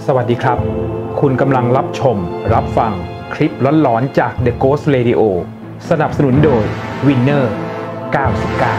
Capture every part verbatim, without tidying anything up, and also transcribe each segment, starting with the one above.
สวัสดีครับคุณกำลังรับชมรับฟังคลิปหลอนๆจาก The Ghost Radio สนับสนุนโดย Winner เก้าสิบเก้า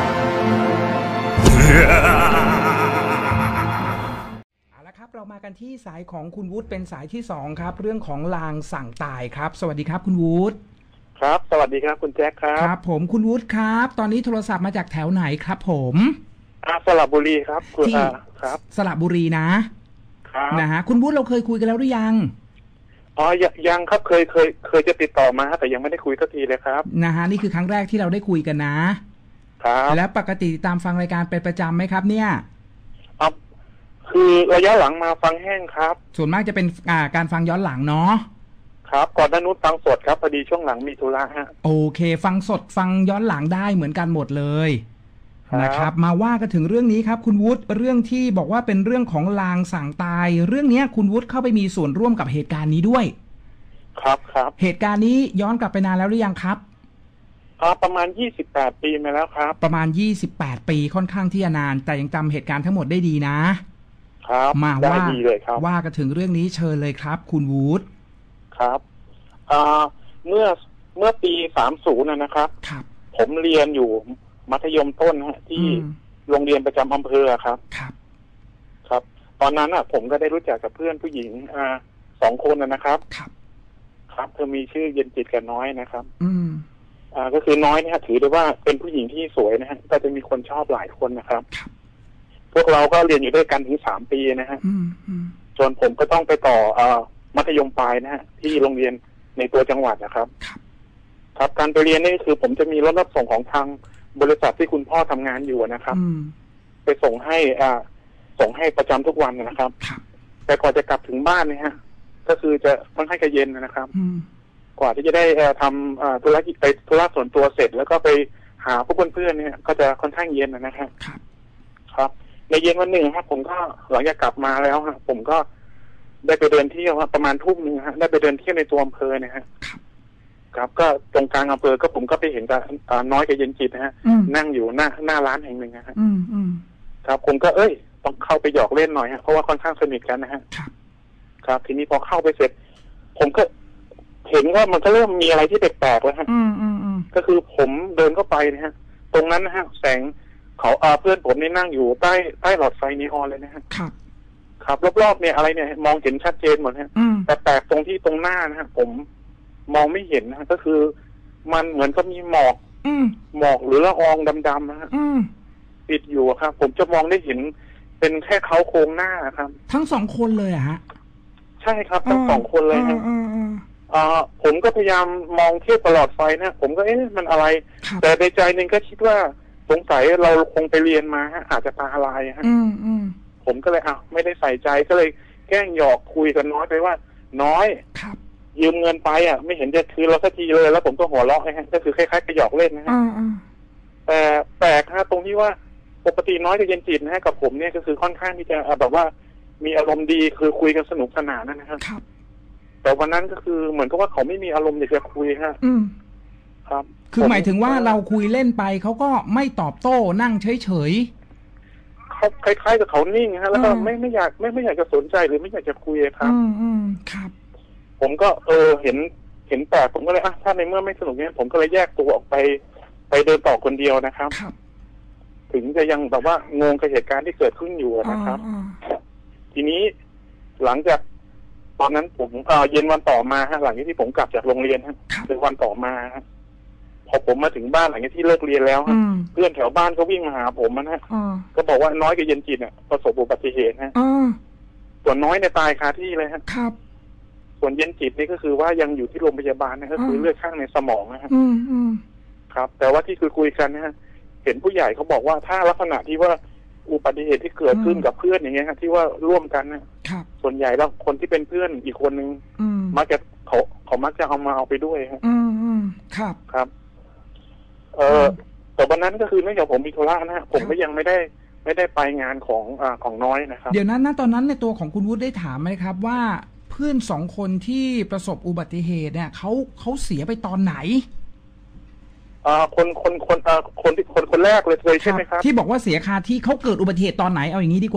เอาละครับเรามากันที่สายของคุณวุฒิเป็นสายที่สองครับเรื่องของลางสั่งตายครับสวัสดีครับคุณวุฒิครับสวัสดีครับคุณแจ็คครับครับผมคุณวุฒิครับตอนนี้โทรศัพท์มาจากแถวไหนครับผมอ่าสระบุรีครับคุณอ่าครับสระบุรีนะครับนะฮะคุณวุฒิเราเคยคุยกันแล้วหรือยังอ๋อยังครับเคยเคยเคยจะติดต่อมาแต่ยังไม่ได้คุยสักทีเลยครับนะฮะนี่คือครั้งแรกที่เราได้คุยกันนะครับแล้วปกติตามฟังรายการเป็นประจำไหมครับเนี่ยอ๋อคือระยะหลังมาฟังแห้งครับส่วนมากจะเป็นอ่าการฟังย้อนหลังเนาะครับก่อนหน้านู้นฟังสดครับพอดีช่วงหลังมีธุระฮะโอเคฟังสดฟังย้อนหลังได้เหมือนกันหมดเลยนะครับมาว่ากันถึงเรื่องนี้ครับคุณวุฒิเรื่องที่บอกว่าเป็นเรื่องของลางสั่งตายเรื่องนี้คุณวุฒิเข้าไปมีส่วนร่วมกับเหตุการณ์นี้ด้วยครับครับเหตุการณ์นี้ย้อนกลับไปนานแล้วหรือยังครับอ่าประมาณยี่สิบแปดปีมาแล้วครับประมาณยี่สิบแปดปีค่อนข้างที่จะนานแต่ยังจำเหตุการณ์ทั้งหมดได้ดีนะครับมาว่าว่ากันถึงเรื่องนี้เชิญเลยครับคุณวุฒิครับอ่าเมื่อเมื่อปีสามสิบนะครับครับผมเรียนอยู่มัธยมต้นฮะที่โรงเรียนประจำอำเภอครับครับครับตอนนั้นอ่ะผมก็ได้รู้จักกับเพื่อนผู้หญิงอ่าสองคนนะครับครับครับเธอมีชื่อเย็นจิตกับน้อยนะครับอืมอ่าก็คือน้อยเนี่ยถือได้ว่าเป็นผู้หญิงที่สวยนะฮะก็จะมีคนชอบหลายคนนะครับครับพวกเราก็เรียนอยู่ด้วยกันถึงสามปีนะฮะอืมอืมจนผมก็ต้องไปต่ออ่ามัธยมปลายนะฮะที่โรงเรียนในตัวจังหวัดนะครับครับครับการไปเรียนนี่คือผมจะมีรถรับส่งของทางบริษัทที่คุณพ่อทำงานอยู่นะครับไปส่งให้อ่าส่งให้ประจำทุกวันนะครับแต่ก่อนจะกลับถึงบ้านเนี่ยฮะก็คือจะค่อนข้างจะเย็นนะครับกว่าที่จะได้ทำธุรกิจไปธุระส่วนตัวเสร็จแล้วก็ไปหาพวกเพื่อนๆเนี่ยก็จะค่อนข้างเย็นนะครับครับในเย็นวันหนึ่งครับผมก็หลังจากกลับมาแล้วฮะผมก็ได้ไปเดินเที่ยวประมาณทุ่มนึงฮะได้ไปเดินเที่ยวในตัวอำเภอเนี่ยฮะครับก็ตรงกลางอำเภอก็ผมก็ไปเห็นกับน้อยกับเย็นจิตนะฮะนั่งอยู่หน้าหน้าร้านแห่งหนึ่งนะฮะครับผมก็เอ้ยต้องเข้าไปหยอกเล่นหน่อยฮะเพราะว่าค่อนข้างสนิทกันนะฮะครับทีนี้พอเข้าไปเสร็จผมก็เห็นว่ามันก็เริ่มมีอะไรที่แปลกๆแล้วฮะก็คือผมเดินเข้าไปนะฮะตรงนั้นนะฮะแสงเขาเพื่อนผมนี่นั่งอยู่ใต้ใต้หลอดไฟนีออนเลยนะฮะครับครับรอบๆเนี่ยอะไรเนี่ยมองเห็นชัดเจนหมดฮะแต่แปลกตรงที่ตรงหน้านะฮะผมมองไม่เห็นนะก็คือมันเหมือนกับมีหมอกหมอกหรือละอองดำๆนะฮะปิดอยู่ครับผมจะมองได้เห็นเป็นแค่เขาโครงหน้าครับทั้งสองคนเลยอะฮะใช่ครับทั้งสองคนเลยฮะอ่าผมก็พยายามมองเทียบตลอดไฟนะผมก็เอ๊ะมันอะไรแต่ในใจนึงก็คิดว่าสงสัยเราคงไปเรียนมาฮะอาจจะตาลายฮะผมก็เลยอ่ะไม่ได้ใส่ใจก็เลยแกล้งหยอกคุยกันน้อยไปว่าน้อยยืมเงินไปอ่ะไม่เห็นจะคืนเราสักทีเลยแล้วผมก็หัวเราะฮะก็คือคล้ายๆไปหยอกเล่นนะฮะแต่แปลกฮะตรงที่ว่าปกติน้อยกับเย็นจิตนะฮะกับผมเนี่ยก็คือค่อนข้างที่จะแบบว่ามีอารมณ์ดีคือคุยกันสนุกสนานนะครับแต่วันนั้นก็คือเหมือนกับว่าเขาไม่มีอารมณ์อยากจะคุยฮะครับคือหมายถึงว่าเราคุยเล่นไปเขาก็ไม่ตอบโต้นั่งเฉยๆเขาคล้ายๆกับเขานิ่งฮะแล้วก็ไม่ไม่อยากไม่ไม่อยากจะสนใจหรือไม่อยากจะคุยครับอืมอืมครับผมก็เออเห็นเห็นแปลกผมก็เลยอ่ะถ้าในเมื่อไม่สนุกเนี่ยผมก็เลยแยกตัวออกไปไปเดินต่อคนเดียวนะครับถึงจะยังแบบว่างงกับเหตุการณ์ที่เกิดขึ้นอยู่นะครับทีนี้หลังจากตอนนั้นผมเออเย็นวันต่อมาฮะหลังจากที่ผมกลับจากโรงเรียนฮะเป็นวันต่อมาฮะพอผมมาถึงบ้านหลังจากที่เลิกเรียนแล้วฮะเพื่อนแถวบ้านก็วิ่งมาหาผมนะฮะก็บอกว่าน้อยกับเย็นจิตเนี่ยประสบอุบัติเหตุฮะส่วนน้อยเนี่ยตายคาที่เลยฮะส่วนเย็นจิตนี่ก็คือว่ายังอยู่ที่โรงพยาบาลนะก็คือเลือดข้างในสมองนะครับครับแต่ว่าที่คือคุยกันนะฮะเห็นผู้ใหญ่เขาบอกว่าถ้าลักษณะที่ว่าอุบัติเหตุที่เกิดขึ้นกับเพื่อนอย่างเงี้ยครับที่ว่าร่วมกันนะส่วนใหญ่แล้วคนที่เป็นเพื่อนอีกคนนึงมักจะเขาเขามักจะเอามาเอาไปด้วยครับครับครับเออแต่วันนั้นก็คือเนื่องจากผมมีธุระนะฮะผมก็ยังไม่ได้ไม่ได้ไปงานของอ่าของน้อยนะครับเดี๋ยวนั้นนะตอนนั้นในตัวของคุณวุฒิได้ถามไหมครับว่าเพื่อนสองคนที่ประสบอุบัติเหตุเนี่ยเขาเขาเสียไปตอนไหนอ่าคนคนคนอ่าคนที่คนคนแรกเลยเลยใช่ไหมครับที่บอกว่าเสียคาที่เขาเกิดอุบัติเหตุตอนไหนเอาอย่างนี้ดีกว่า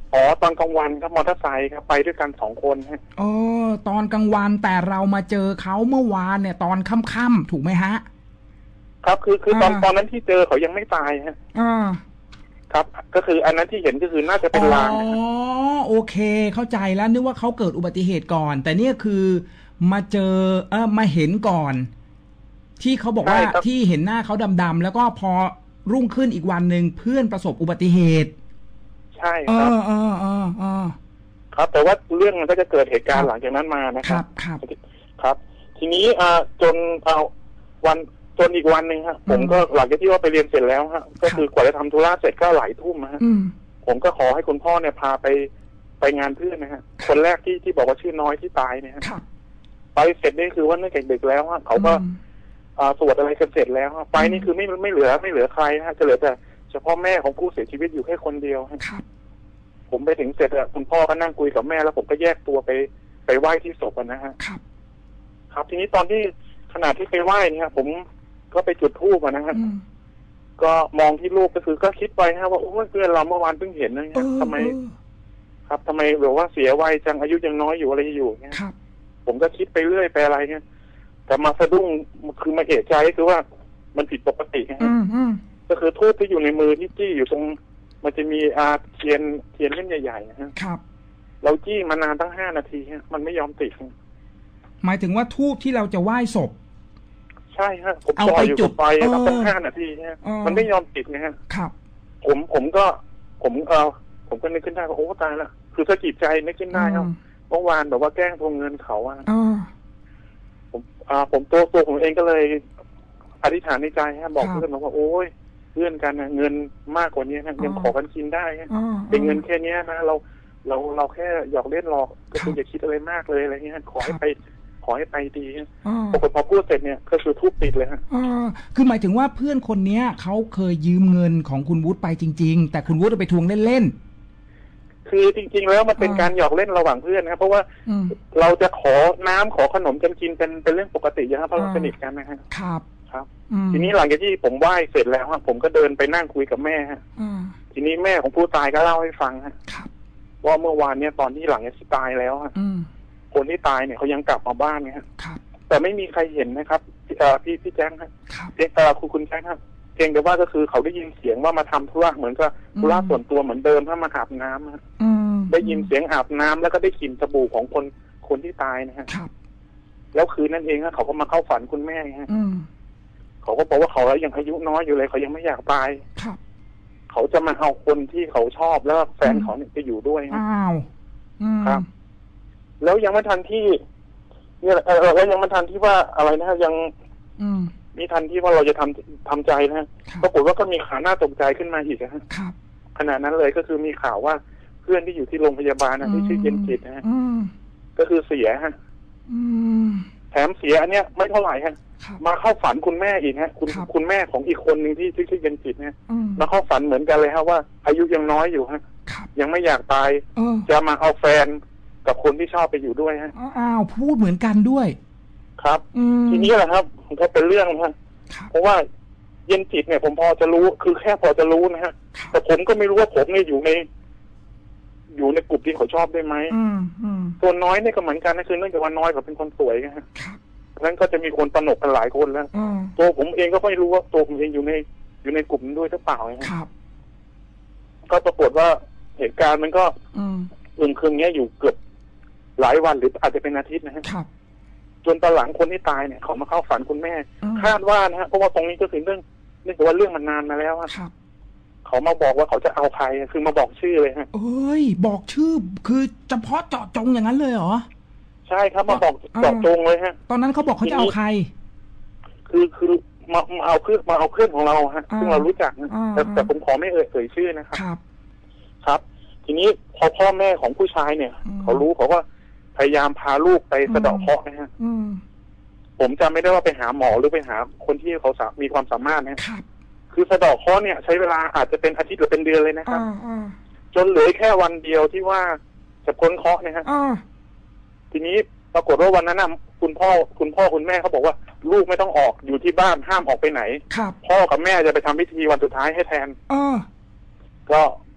อ๋อตอนกลางวันครับมอเตอร์ไซค์ครับไปด้วยกันสองคนฮะอ๋อตอนกลางวันแต่เรามาเจอเขาเมื่อวานเนี่ยตอนค่ำๆถูกไหมฮะครับคือคือตอนตอนนั้นที่เจอเขายังไม่ตายฮะอ่าครับก็คืออันนั้นที่เห็นก็คือน่าจะเป็นลางอ๋อโอเคเข้าใจแล้วนึกว่าเขาเกิดอุบัติเหตุก่อนแต่เนี่ยคือมาเจอเออมาเห็นก่อนที่เขาบอกว่าที่เห็นหน้าเขาดำๆแล้วก็พอรุ่งขึ้นอีกวันหนึ่งเพื่อนประสบอุบัติเหตุใช่ครับเออเออเออครับแต่ว่าเรื่องมันก็จะเกิดเหตุการณ์หลังจากนั้นมานะครับครับครับทีนี้อ่าจนเอาวันจนอีกวันหนึ่งฮะผมก็หลังจากที่ว่าไปเรียนเสร็จแล้วฮะก็คือกว่าจะทำธุระเสร็จก็หลายทุ่มฮะผมก็ขอให้คุณพ่อเนี่ยพาไปไปงานเพื่อนนะฮะคนแรกที่ที่บอกว่าชื่อน้อยที่ตายเนี่ยฮะไปเสร็จนี่คือว่าเนื่องจากดึกแล้วฮะเขาก็สวดอะไรกันเสร็จแล้วไปนี่คือไม่ไม่เหลือไม่เหลือใครฮะจะเหลือแต่เฉพาะแม่ของผู้เสียชีวิตอยู่แค่คนเดียวครับผมไปถึงเสร็จอะคุณพ่อก็นั่งคุยกับแม่แล้วผมก็แยกตัวไปไปไหว้ที่ศพนะฮะครับครับทีนี้ตอนที่ขณะที่ไปไหว้นี่ครับผมก็ไปจุดธูปนะฮะก็มองที่รูปก็คือก็คิดไปฮะว่าโอ้เพื่อนเราเมื่อวานเพิ่งเห็นนะฮะทำไมครับทำไมแบบว่าเสียวัยจังอายุยังน้อยอยู่อะไรอยู่เนี่ยผมก็คิดไปเรื่อยไปอะไรเงี้ยแต่มาสะดุ้งคือมาเอะใจคือว่ามันผิดปกตินะฮะก็คือธูปที่อยู่ในมือที่จี้อยู่ตรงมันจะมีอาเทียนเทียนเล่มใหญ่ๆนะฮะเราจี้มานานตั้งห้านาทีฮะมันไม่ยอมติดหมายถึงว่าธูปที่เราจะไหว้ศพใช่ฮะผมจ่ออยู่กับไฟตั้งห้านาทีฮะมันไม่ยอมติดนะฮะครับผมผมก็ผมเออผมก็นึกขึ้นได้ว่าโอ้ตายละคือสะกิดใจนึกขึ้นได้ครับเมื่อวานแบบว่าแกล้งทวงเงินเขาอ่ะผมอ่าผมตัวตัวผมเองก็เลยอธิษฐานในใจฮะบอกเพื่อนบอกว่าโอ้ยเพื่อนกันนะเงินมากกว่านี้นะยังขอกันกินได้เป็นเงินแค่นี้นะเราเราเราแค่หยอกเล่นหลอกก็คืออย่าคิดอะไรมากเลยอะไรเงี้ยขอให้ไปขอให้ไปดีปรากฏพอพูดเสร็จเนี่ยก็คือทุบติดเลยฮะคือหมายถึงว่าเพื่อนคนเนี้ยเขาเคยยืมเงินของคุณวุฒิไปจริงๆแต่คุณวุฒิไปทวงเล่นๆคือจริงๆแล้วมันเป็นการหยอกเล่นระหว่างเพื่อนนะครับเพราะว่าเราจะขอน้ำขอขนมกันกินเป็นเป็นเรื่องปกติอยู่ครับเพราะเราสนิทกันนะฮะครับครับทีนี้หลังจากที่ผมไหว้เสร็จแล้วฮะผมก็เดินไปนั่งคุยกับแม่ฮะทีนี้แม่ของผู้ตายก็เล่าให้ฟังฮะว่าเมื่อวานเนี่ยตอนที่หลังจากที่ตายแล้วฮะคนที่ตายเนี่ยเขายังกลับมาบ้านเนี่ยครับแต่ไม่มีใครเห็นนะครับพี่พี่แจ้งครับเด็กคุณคุณแจ้งครับเพียงแต่ว่าก็คือเขาได้ยินเสียงว่ามาทำธุระเหมือนกับธุระส่วนตัวเหมือนเดิมถ้ามาอาบน้ำฮะได้ยินเสียงอาบน้ำแล้วก็ได้กลิ่นสบู่ของคนคนที่ตายนะฮะแล้วคืนนั้นเองเขาก็มาเข้าฝันคุณแม่ฮะเขาก็บอกว่าเขายังอายุน้อยอยู่เลยเขายังไม่อยากตายเขาจะมาเอาคนที่เขาชอบแล้วแฟนเขาเนี่ยไปอยู่ด้วยอ้าวครับแล้วยังไม่ทันที่เนี่ยเออแล้วยังไม่ทันที่ว่าอะไรนะยังมีทันที่ว่าเราจะทำทำใจนะปรากฏว่าก็มีข่าวน่าตกใจขึ้นมาอีกนะขณะนั้นเลยก็คือมีข่าวว่าเพื่อนที่อยู่ที่โรงพยาบาลนะที่ชื่อเย็นจิตนะฮะก็คือเสียฮะแถมเสียอันเนี้ยไม่เท่าไหร่ฮะมาเข้าฝันคุณแม่อีกฮะคุณคุณแม่ของอีกคนหนึ่งที่ชื่อเย็นจิตนะมาเข้าฝันเหมือนกันเลยฮะว่าอายุยังน้อยอยู่ฮะยังไม่อยากตายจะมาเอาแฟนกับคนที่ชอบไปอยู่ด้วยฮะอ้าวพูดเหมือนกันด้วยครับทีนี้แหละครับมันก็เป็นเรื่องฮะเพราะว่าเย็นจิตเนี่ยผมพอจะรู้คือแค่พอจะรู้นะฮะแต่ผมก็ไม่รู้ว่าผมเนี่ยอยู่ในอยู่ในกลุ่มที่เขาชอบได้ไหมตัวน้อยเนี่ยก็เหมือนกันนะคือเนื่องจากว่าน้อยเขาเป็นคนสวยนะฮะนั้นก็จะมีคนตนกกันหลายคนแล้วตัวผมเองก็ไม่รู้ว่าตัวผมเองอยู่ในอยู่ในกลุ่มด้วยหรือเปล่าครับก็ปรากฏว่าเหตุการณ์มันก็อึมครึมเนี้ยอยู่เกือบหลายวันหรืออาจจะเป็นอาทิตย์นะฮะจนตอนหลังคนที่ตายเนี่ยเขามาเข้าฝันคุณแม่คาดว่านะฮะเพราะว่าตรงนี้ก็คือเรื่องเนื่องจากว่าเรื่องมันนานมาแล้วครับเขามาบอกว่าเขาจะเอาใครคือมาบอกชื่อเลยฮะเอ้ยบอกชื่อคือเฉพาะเจาะจงอย่างนั้นเลยเหรอใช่ครับมาบอกเจาะจงเลยฮะตอนนั้นเขาบอกเขาจะเอาใครคือคือมาเอาเพื่อนมาเอาเพื่อนของเราฮะซึ่งเรารู้จักนะแต่แต่ผมขอไม่เอ่ยเอ่ยชื่อนะครับครับครับทีนี้พอพ่อแม่ของผู้ชายเนี่ยเขารู้เขาก็พยายามพาลูกไปสะเดาะเคราะห์นะฮะผมจำไม่ได้ว่าไปหาหมอหรือไปหาคนที่เขามีความสามารถนะคือสะเดาะเคราะห์เนี่ยใช้เวลาอาจจะเป็นอาทิตย์หรือเป็นเดือนเลยนะครับจนเหลือแค่วันเดียวที่ว่าจะพ้นเคราะห์นะฮะทีนี้ปรากฏว่าวันนั้นคุณพ่อคุณพ่อคุณแม่เขาบอกว่าลูกไม่ต้องออกอยู่ที่บ้านห้ามออกไปไหนพ่อกับแม่จะไปทำพิธีวันสุดท้ายให้แทนก็ป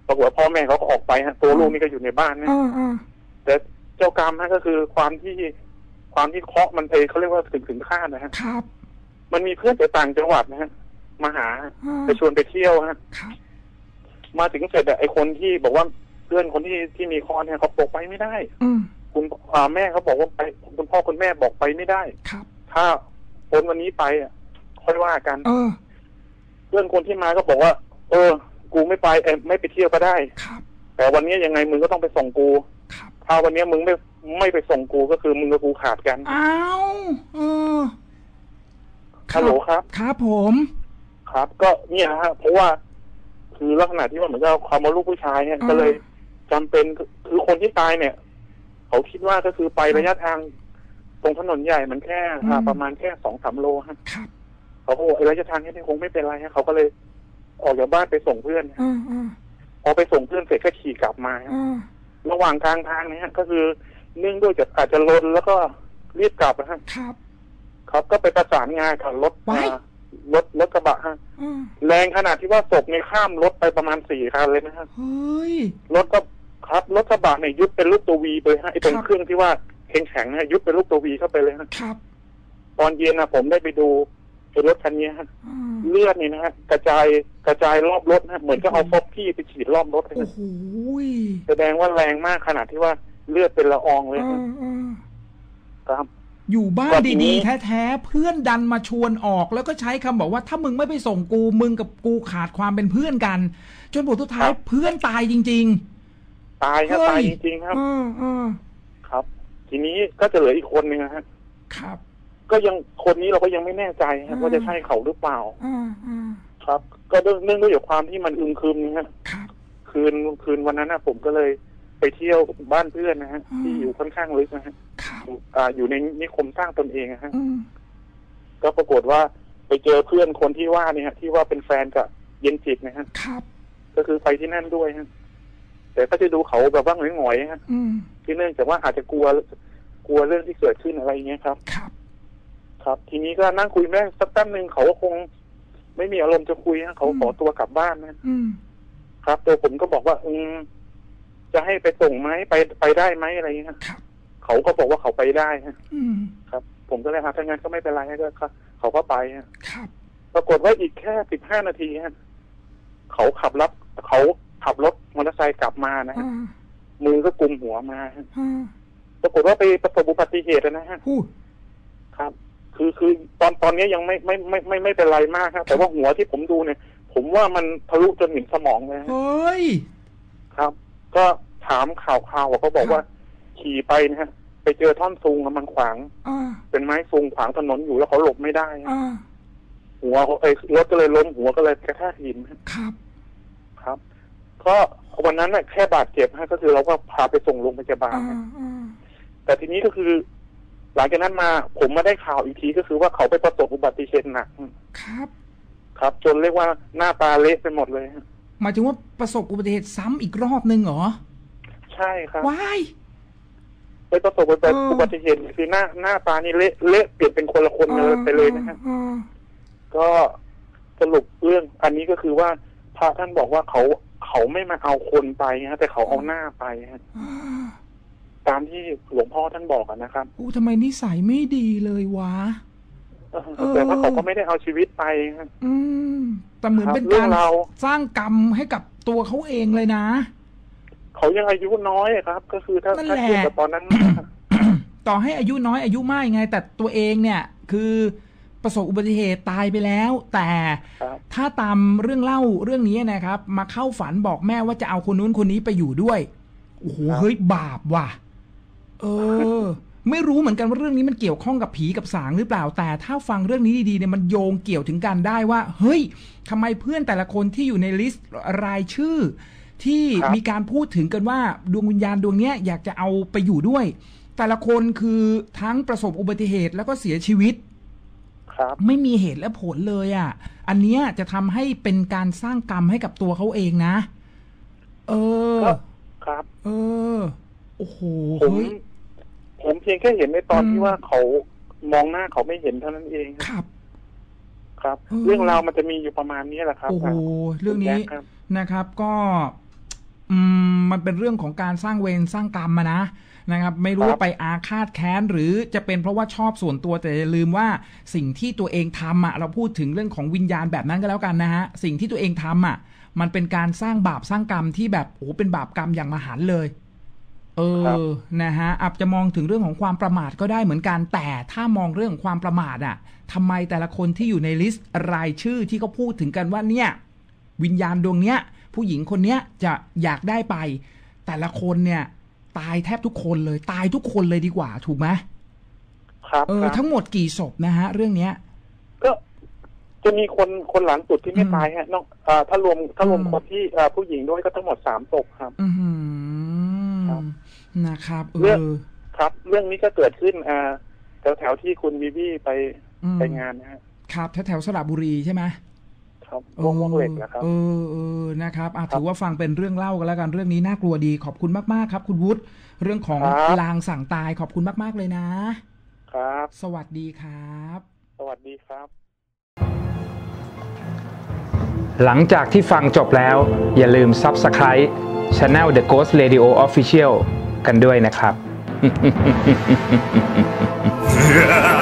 ปรากฏว่าพ่อแม่เขาก็ออกไปฮะตัวลูกนี่ก็อยู่ในบ้านนะแต่เจ้ากรรมฮะก็คือความที่ความที่เคาะมันเองเขาเรียกว่าถึงถึงคาดนะฮะครับมันมีเพื่อนจากต่างจังหวัดนะฮะมาหาไปชวนไปเที่ยวฮะมาถึงเสร็จไอ้คนที่บอกว่าเพื่อนคนที่ที่มีคอเนี่ยเขาบอกไปไม่ได้คุณแม่เขาบอกว่าไปคุณพ่อคุณแม่บอกไปไม่ได้ครับถ้าคนวันนี้ไปอ่ะค่อยว่ากันเพื่อนคนที่มาก็บอกว่าเออกูไม่ไปเออไม่ไปเที่ยวก็ได้แต่วันนี้ยังไงมึงก็ต้องไปส่งกูถ้าวันนี้มึงไม่ไม่ไปส่งกูก็คือมึงกับกูขาดกันอ้าวเออฮัลโหลครับครับผมครับก็เนี่ยฮะเพราะว่าคือลักษณะที่ว่าเหมือนกับความว่าลูกผู้ชายเนี่ยก็เลยจำเป็นคือคนที่ตายเนี่ยเขาคิดว่าก็คือไประยะทางตรงถนนใหญ่มันแค่ประมาณแค่สองสามโลฮะเขาบอกไอ้ระยะทางนี้คงไม่เป็นไรฮะเขาก็เลยออกจากบ้านไปส่งเพื่อนพอไปส่งเพื่อนเสร็จก็ขี่กลับมาระหว่างทางทางนี้ฮะก็คือเนื่องด้วยจากอาจจะลนแล้วก็รีบกลับนะฮะครับครับก็ไปประสานงานกับรถรถรถกระบะฮะแรงขนาดที่ว่าศพในข้ามรถไปประมาณสี่คันเลยนะฮะรถก็ครับรถกระบะเนี่ยยุบเป็นรูปตัววีไปฮะไอ้ตรงเครื่องที่ว่าแข็งแข็งฮะยุบเป็นรูปตัววีเข้าไปเลยฮะครับตอนเย็นนะผมได้ไปดูรถคันนี้ฮะเลือดนี่นะฮะกระจายกระจายรอบรถนะเหมือนกับเอาฟอกพี่ไปฉีดรอบรถเลยแสดงว่าแรงมากขนาดที่ว่าเลือดเป็นละอองเลยครับอยู่บ้านดีๆแท้ๆเพื่อนดันมาชวนออกแล้วก็ใช้คำบอกว่าถ้ามึงไม่ไปส่งกูมึงกับกูขาดความเป็นเพื่อนกันจนผลสุดท้ายเพื่อนตายจริงๆตายครับตายจริงๆครับครับทีนี้ก็จะเหลืออีกคนนึงนะฮะครับก็ยังคนนี้เราก็ยังไม่แน่ใจครับว่าจะใช่เขาหรือเปล่าครับก็เนื่องด้วยความที่มันอึมครึมนะฮะคืนคืนวันนั้นนะผมก็เลยไปเที่ยวบ้านเพื่อนนะฮะที่อยู่ค่อนข้างลึกนะฮะอยู่ในนิคมสร้างตนเองนะฮะก็ปรากฏว่าไปเจอเพื่อนคนที่ว่านี่ฮะที่ว่าเป็นแฟนกับเย็นจิตนะฮะก็คือไปที่นั่นด้วยฮะแต่ก็จะดูเขาแบบว่าหงอยๆฮะที่เนื่องจากว่าอาจจะกลัวกลัวเรื่องที่เกิดขึ้นอะไรอย่างเงี้ยครับครับทีนี้ก็นั่งคุยแม่สักแป๊บนึงเขาก็คงไม่มีอารมณ์จะคุยฮะเขาขอตัวกลับบ้านนะครับตัวผมก็บอกว่าอืมจะให้ไปส่งไหมไปไปได้ไหมอะไรอย่างเงี้ยเขาก็บอกว่าเขาไปได้ฮะครับผมก็เลยหาถ้างั้นก็ไม่เป็นไรก็เขาก็ไปฮะปรากฏว่าอีกแค่สิบห้านาทีฮะเขาขับรับเขาขับรถมอเตอร์ไซค์กลับมานะฮะมือก็กุมหัวมาฮะปรากฏว่าไปประสบอุบัติเหตุนะฮะครับคือคือตอนตอนนี้ยังไม่ไม่ไม่ไม่ไม่เป็นไรมากครับแต่ว่าหัวที่ผมดูเนี่ยผมว่ามันทะลุจนถึงสมองเลยเฮ้ยครับก็ถามข่าวข่าวเขาบอกว่าขี่ไปนะฮะไปเจอท่อนซุงมันขวางเป็นไม้ซุงขวางถนนอยู่แล้วเขาหลบไม่ได้หัวไอ้รถก็เลยล้มหัวก็เลยกระแทกหินครับครับก็วันนั้นน่ะแค่บาดเจ็บฮะก็คือเราก็พาไปส่งโรงพยาบาลแต่ทีนี้ก็คือหลังจากนั้นมาผมมาได้ข่าวอีกทีก็คือว่าเขาไปประสบอุบัติเหตุหนักครับครับจนเรียกว่าหน้าตาเละไปหมดเลยหมายถึงว่าประสบอุบัติเหตุซ้ำอีกรอบนึงเหรอใช่ครับว้ายไปประสบอุบัติเหตุคือหน้าหน้าตานี่เละเละเปลี่ยนเป็นคนละคนเลยไปเลยนะฮะก็สรุปเรื่องอันนี้ก็คือว่าพระท่านบอกว่าเขาเขาไม่มาเอาคนไปฮะแต่เขาเอาหน้าไปฮะตามที่หลวงพ่อท่านบอกนะครับอู้ทำไมนิสัยไม่ดีเลยวะแต่ว่าเขาก็ไม่ได้เอาชีวิตไปฮะอืมแต่เหมือนเป็นการสร้างกรรมให้กับตัวเขาเองเลยนะเขายังอายุน้อยครับก็คือถ้าถ้าเทียบกับตอนนั้นต่อให้อายุน้อยอายุมากไงแต่ตัวเองเนี่ยคือประสบอุบัติเหตุตายไปแล้วแต่ถ้าตามเรื่องเล่าเรื่องนี้นะครับมาเข้าฝันบอกแม่ว่าจะเอาคนนู้นคนนี้ไปอยู่ด้วยโอ้โหเฮ้ยบาปว่ะเออไม่รู้เหมือนกันว่าเรื่องนี้มันเกี่ยวข้องกับผีกับสางหรือเปล่าแต่ถ้าฟังเรื่องนี้ดีๆเนี่ยมันโยงเกี่ยวถึงกันได้ว่าเฮ้ยทำไมเพื่อนแต่ละคนที่อยู่ในลิสต์รายชื่อที่มีการพูดถึงกันว่าดวงวิญญาณดวงนี้อยากจะเอาไปอยู่ด้วยแต่ละคนคือทั้งประสบอุบัติเหตุแล้วก็เสียชีวิตไม่มีเหตุและผลเลยอ่ะอันเนี้ยจะทำให้เป็นการสร้างกรรมให้กับตัวเขาเองนะเออครับเออโอ้โหผมผมเพียงแค่เห็นในตอนที่ว่าเขามองหน้าเขาไม่เห็นเท่านั้นเองครับครับเรื่องราวมันจะมีอยู่ประมาณนี้แหละครับโอ้โหเรื่องนี้นะครับก็อืมมันเป็นเรื่องของการสร้างเวรสร้างกรรมมานะนะครับไม่รู้ว่าไปอาฆาตแค้นหรือจะเป็นเพราะว่าชอบส่วนตัวแต่อย่าลืมว่าสิ่งที่ตัวเองทำอ่ะเราพูดถึงเรื่องของวิญญาณแบบนั้นก็แล้วกันนะฮะสิ่งที่ตัวเองทำอ่ะมันเป็นการสร้างบาปสร้างกรรมที่แบบโอ้เป็นบาปกรรมอย่างมหันต์เลยเออนะฮะอาจจะมองถึงเรื่องของความประมาทก็ได้เหมือนกันแต่ถ้ามองเรื่องของความประมาทอ่ะทำไมแต่ละคนที่อยู่ในลิสต์รายชื่อที่เขาพูดถึงกันว่าเนี่ยวิญญาณดวงเนี้ยผู้หญิงคนเนี้ยจะอยากได้ไปแต่ละคนเนี่ยตายแทบทุกคนเลยตายทุกคนเลยดีกว่าถูกไหมครับเออทั้งหมดกี่ศพนะฮะเรื่องเนี้ยก็จะมีคนคนหลังสุดที่ไม่ตายฮะนอกอ่าถ้ารวมถ้ารวมคนที่อ่าผู้หญิงด้วยก็ทั้งหมดสามศพครับอืมนะครับเรื่องครับเรื่องนี้ก็เกิดขึ้นอ่าแถวแถวที่คุณวิวีไปไปงานนะฮะครับแถวแถวสระบุรีใช่ไหมครับวงวงเหล็กนะครับเออเออนะครับอ่ะถือว่าฟังเป็นเรื่องเล่ากันแล้วกันเรื่องนี้น่ากลัวดีขอบคุณมากๆครับคุณวุฒิเรื่องของลางสั่งตายขอบคุณมากๆเลยนะครับสวัสดีครับสวัสดีครับหลังจากที่ฟังจบแล้วอย่าลืม Subscribe Channel The Ghost Radio Official กันด้วยนะครับ